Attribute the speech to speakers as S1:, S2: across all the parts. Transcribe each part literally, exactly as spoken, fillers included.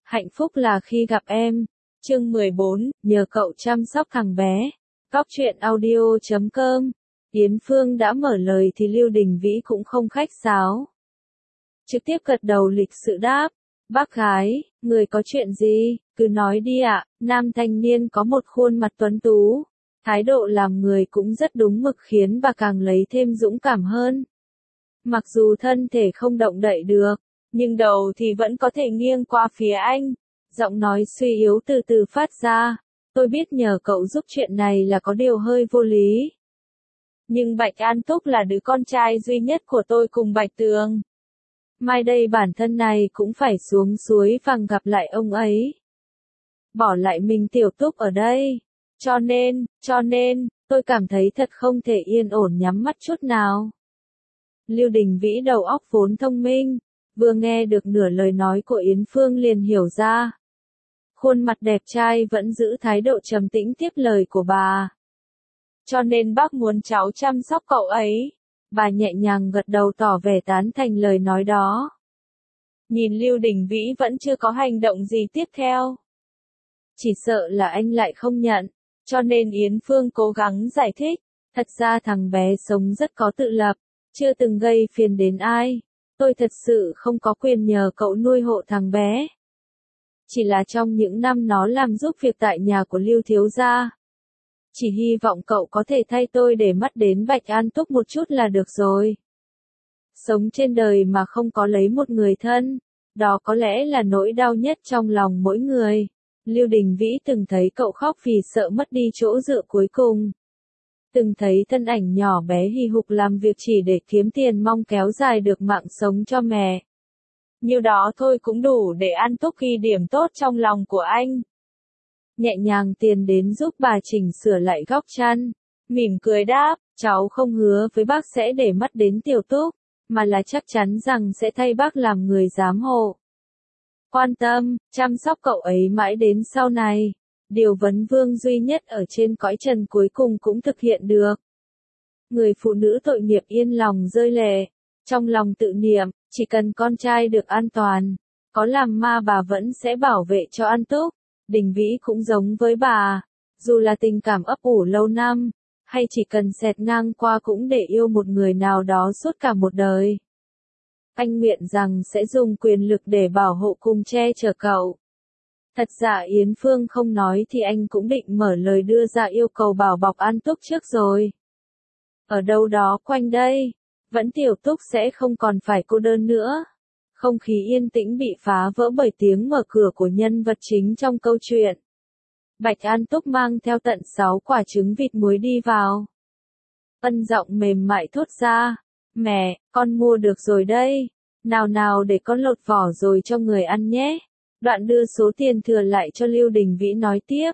S1: Hạnh phúc là khi gặp em. Chương mười bốn, nhờ cậu chăm sóc thằng bé. Cóc truyện audio chấm com. Yến Phương đã mở lời thì Lưu Đình Vĩ cũng không khách sáo. Trực tiếp gật đầu lịch sự đáp. Bác gái, người có chuyện gì, cứ nói đi ạ. Nam thanh niên có một khuôn mặt tuấn tú. Thái độ làm người cũng rất đúng mực khiến bà càng lấy thêm dũng cảm hơn. Mặc dù thân thể không động đậy được, nhưng đầu thì vẫn có thể nghiêng qua phía anh. Giọng nói suy yếu từ từ phát ra. Tôi biết nhờ cậu giúp chuyện này là có điều hơi vô lý. Nhưng Bạch An Túc là đứa con trai duy nhất của tôi cùng Bạch Tường. Mai đây bản thân này cũng phải xuống suối vàng gặp lại ông ấy. Bỏ lại mình Tiểu Túc ở đây. Cho nên, cho nên, tôi cảm thấy thật không thể yên ổn nhắm mắt chút nào. Lưu Đình Vĩ đầu óc vốn thông minh, vừa nghe được nửa lời nói của Yến Phương liền hiểu ra. Khuôn mặt đẹp trai vẫn giữ thái độ trầm tĩnh tiếp lời của bà. Cho nên bác muốn cháu chăm sóc cậu ấy. Bà nhẹ nhàng gật đầu tỏ vẻ tán thành lời nói đó. Nhìn Lưu Đình Vĩ vẫn chưa có hành động gì tiếp theo. Chỉ sợ là anh lại không nhận, cho nên Yến Phương cố gắng giải thích. Thật ra thằng bé sống rất có tự lập, chưa từng gây phiền đến ai. Tôi thật sự không có quyền nhờ cậu nuôi hộ thằng bé. Chỉ là trong những năm nó làm giúp việc tại nhà của Lưu thiếu gia. Chỉ hy vọng cậu có thể thay tôi để mắt đến Bạch An Túc một chút là được rồi. Sống trên đời mà không có lấy một người thân, đó có lẽ là nỗi đau nhất trong lòng mỗi người. Lưu Đình Vĩ từng thấy cậu khóc vì sợ mất đi chỗ dựa cuối cùng. Từng thấy thân ảnh nhỏ bé hì hục làm việc chỉ để kiếm tiền mong kéo dài được mạng sống cho mẹ. Như đó thôi cũng đủ để An Túc ghi điểm tốt trong lòng của anh. Nhẹ nhàng tiền đến giúp bà chỉnh sửa lại góc chăn. Mỉm cười đáp, cháu không hứa với bác sẽ để mắt đến Tiểu Túc, mà là chắc chắn rằng sẽ thay bác làm người giám hộ. Quan tâm, chăm sóc cậu ấy mãi đến sau này. Điều vấn vương duy nhất ở trên cõi trần cuối cùng cũng thực hiện được. Người phụ nữ tội nghiệp yên lòng rơi lệ. Trong lòng tự niệm, chỉ cần con trai được an toàn, có làm ma bà vẫn sẽ bảo vệ cho An Túc. Đình Vĩ cũng giống với bà. Dù là tình cảm ấp ủ lâu năm, hay chỉ cần xẹt ngang qua cũng để yêu một người nào đó suốt cả một đời. Anh nguyện rằng sẽ dùng quyền lực để bảo hộ cùng che chở cậu. Thật ra Yến Phương không nói thì anh cũng định mở lời đưa ra yêu cầu bảo bọc An Túc trước rồi. Ở đâu đó quanh đây, vẫn Tiểu Túc sẽ không còn phải cô đơn nữa. Không khí yên tĩnh bị phá vỡ bởi tiếng mở cửa của nhân vật chính trong câu chuyện. Bạch An Túc mang theo tận sáu quả trứng vịt muối đi vào. Ân giọng mềm mại thốt ra. Mẹ, con mua được rồi đây. Nào nào để con lột vỏ rồi cho người ăn nhé. Đoạn đưa số tiền thừa lại cho Lưu Đình Vĩ nói tiếp.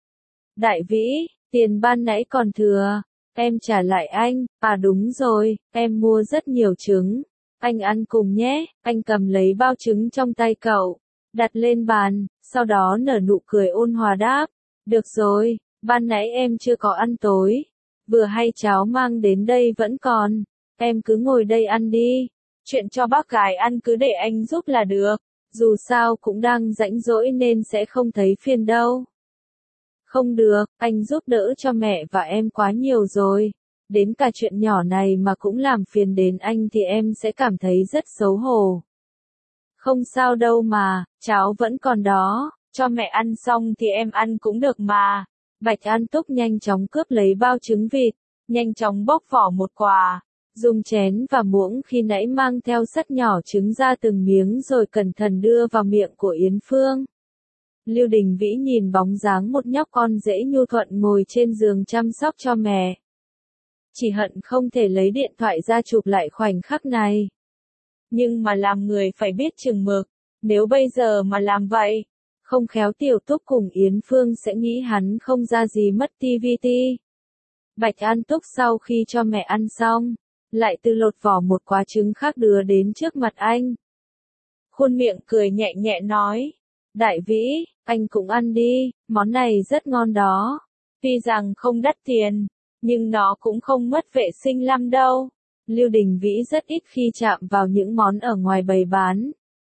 S1: Đại Vĩ, tiền ban nãy còn thừa. Em trả lại anh. À đúng rồi, em mua rất nhiều trứng. Anh ăn cùng nhé. Anh cầm lấy bao trứng trong tay cậu, đặt lên bàn, sau đó nở nụ cười ôn hòa đáp. Được rồi, ban nãy em chưa có ăn tối. Vừa hay cháo mang đến đây vẫn còn. Em cứ ngồi đây ăn đi. Chuyện cho bác gái ăn cứ để anh giúp là được. Dù sao cũng đang rãnh rỗi nên sẽ không thấy phiền đâu. Không được, anh giúp đỡ cho mẹ và em quá nhiều rồi. Đến cả chuyện nhỏ này mà cũng làm phiền đến anh thì em sẽ cảm thấy rất xấu hổ. Không sao đâu mà, cháo vẫn còn đó, cho mẹ ăn xong thì em ăn cũng được mà. Bạch An Túc nhanh chóng cướp lấy bao trứng vịt, nhanh chóng bóc vỏ một quả, dùng chén và muỗng khi nãy mang theo sắt nhỏ trứng ra từng miếng rồi cẩn thận đưa vào miệng của Yến Phương. Lưu Đình Vĩ nhìn bóng dáng một nhóc con dễ nhu thuận ngồi trên giường chăm sóc cho mẹ. Chỉ hận không thể lấy điện thoại ra chụp lại khoảnh khắc này. Nhưng mà làm người phải biết chừng mực, nếu bây giờ mà làm vậy, không khéo Tiểu Túc cùng Yến Phương sẽ nghĩ hắn không ra gì mất ti vi ti. Bạch An Túc sau khi cho mẹ ăn xong, lại từ lột vỏ một quả trứng khác đưa đến trước mặt anh. Khuôn miệng cười nhẹ nhẹ nói, Đại Vĩ, anh cũng ăn đi, món này rất ngon đó. Tuy rằng không đắt tiền, nhưng nó cũng không mất vệ sinh lắm đâu. Lưu Đình Vĩ rất ít khi chạm vào những món ở ngoài bày bán.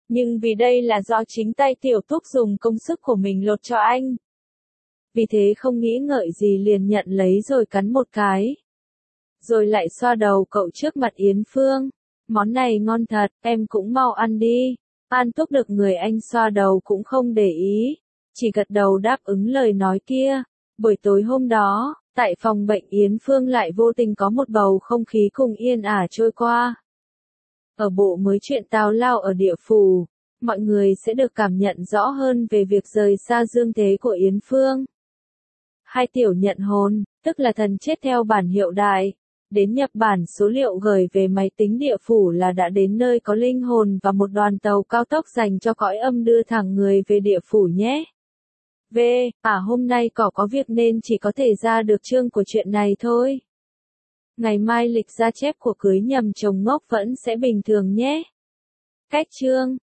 S1: Nhưng vì đây là do chính tay Tiểu Túc dùng công sức của mình lột cho anh. Vì thế không nghĩ ngợi gì liền nhận lấy rồi cắn một cái. Rồi lại xoa đầu cậu trước mặt Yến Phương. Món này ngon thật, em cũng mau ăn đi. An Túc được người anh xoa đầu cũng không để ý. Chỉ gật đầu đáp ứng lời nói kia. Buổi tối hôm đó, tại phòng bệnh Yến Phương lại vô tình có một bầu không khí cùng yên ả trôi qua. Ở bộ mới chuyện Tào Lao ở địa phủ, mọi người sẽ được cảm nhận rõ hơn về việc rời xa dương thế của Yến Phương. Hai tiểu nhận hồn, tức là thần chết theo bản hiệu đại, đến nhập bản số liệu gửi về máy tính địa phủ là đã đến nơi có linh hồn và một đoàn tàu cao tốc dành cho cõi âm đưa thẳng người về địa phủ nhé. V. À hôm nay cỏ có việc nên chỉ có thể ra được chương của chuyện này thôi. Ngày mai lịch ra chép của cưới nhầm chồng ngốc vẫn sẽ bình thường nhé. Cách chương